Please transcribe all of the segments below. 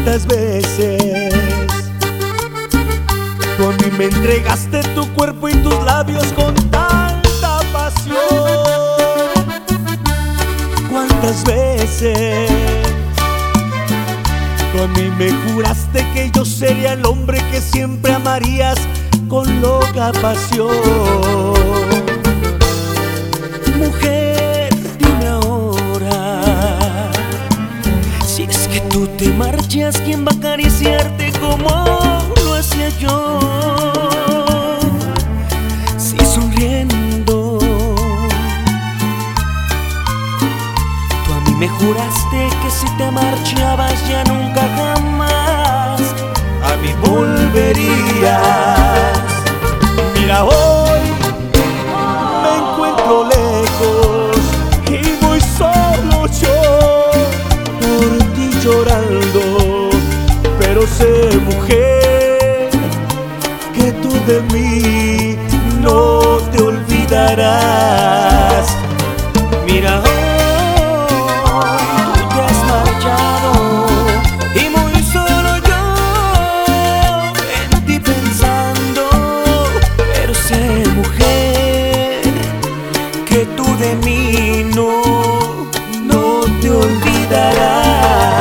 cuántas veces tú a mí me entregaste tu cuerpo y tus labios con tanta pasión. Cuántas veces tú a mí me juraste que yo sería el hombre que siempre amarías con loca pasión. Mujer, dime ahora, si es que tú te marchas, ¿quién va a acariciarte como lo hacía yo? Si sonriendo tú a mí me juraste que si te marchabas ya nunca jamás a mí volverías. Mira, hoy me encuentro lejos y voy solo yo por ti llorando, pero sé, mujer, que tú de mí no te olvidarás. Mira, hoy tú te has marchado y muy solo yo en ti pensando, pero sé, mujer, que tú de mí no te olvidarás.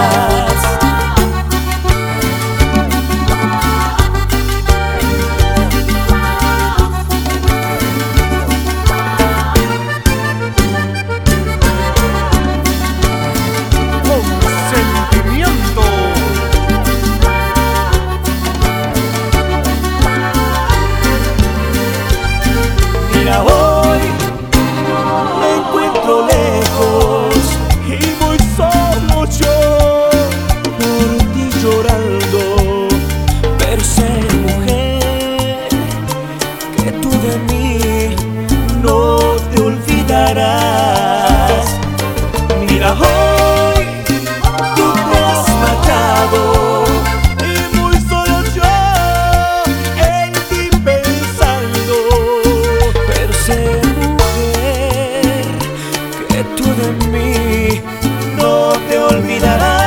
Mira, hoy me encuentro lejos y voy solo yo por ti llorando, pero sé, mujer, que tú de mí no te olvidarás. Mira, hoy tú te has marchado y muy solo yo en ti pensando, pero sé, mujer, que tú de mí no te olvidarás.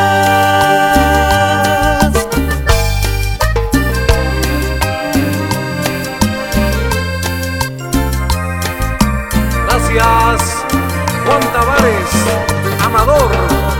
Gracias, Juan Tavares, Amador.